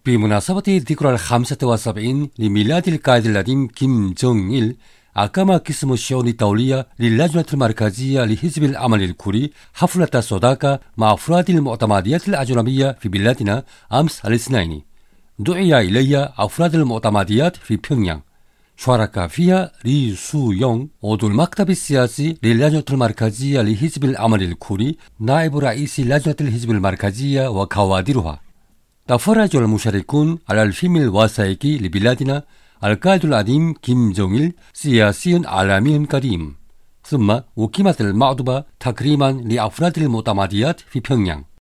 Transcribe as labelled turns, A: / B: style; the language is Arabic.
A: بمناسبة الذكرى الخامسة والسبعين لميلاد القائد العظيم كيم جونغ إل، أقام قسم الشؤون الدولية للجنة المركزية لحزب العمل الكوري حفلة صداقة مع أفراد المعتمديات الأجنبية في بلادنا أمس الاثنين. دعي إلي أفراد المعتمديات في بيونغيانغ، شارك فيها ري سو يونغ عضو المكتب السياسي للجنة المركزية لحزب العمل الكوري، نائب رئيس لجنة الحزب المركزية وكوادرها. تفرج المشاركون على الفيلم الوثائقي لبلادنا القائد العظيم كيم جونغ إل سياسي عالمي قديم. ثم أقيمت المعدبة تكريما لأفراد المعتمديات في بيونغيانغ.